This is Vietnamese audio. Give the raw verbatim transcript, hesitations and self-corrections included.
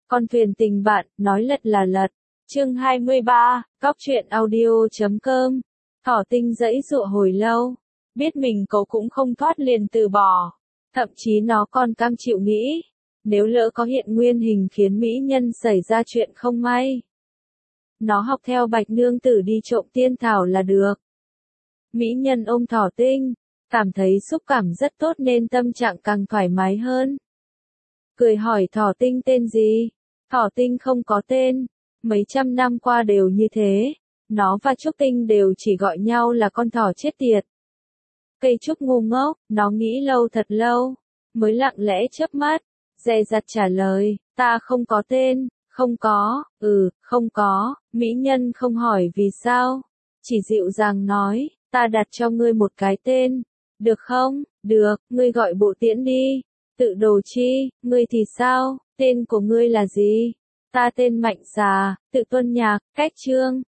Con thuyền tình bạn, nói lật là lật. Chương hai mươi ba, cóc truyện audio chấm com. Thỏ Tinh giãy giụa hồi lâu, biết mình cậu cũng không thoát liền từ bỏ. Thậm chí nó còn cam chịu nghĩ, nếu lỡ có hiện nguyên hình khiến mỹ nhân xảy ra chuyện không may, nó học theo Bạch nương tử đi trộm tiên thảo là được. Mỹ nhân ôm Thỏ Tinh, cảm thấy xúc cảm rất tốt nên tâm trạng càng thoải mái hơn. Cười hỏi Thỏ Tinh tên gì? Thỏ Tinh không có tên, mấy trăm năm qua đều như thế, nó và Trúc Tinh đều chỉ gọi nhau là con thỏ chết tiệt. Cây trúc ngu ngốc, nó nghĩ lâu thật lâu, mới lặng lẽ chớp mắt, dè dặt trả lời, ta không có tên, không có, ừ, không có, mỹ nhân không hỏi vì sao, chỉ dịu dàng nói, ta đặt cho ngươi một cái tên, được không, được, ngươi gọi Bộ Tiễn đi, tự đồ chi, ngươi thì sao, tên của ngươi là gì? Ta tên Mạnh Xà, tự tuân nhạc, cách chương,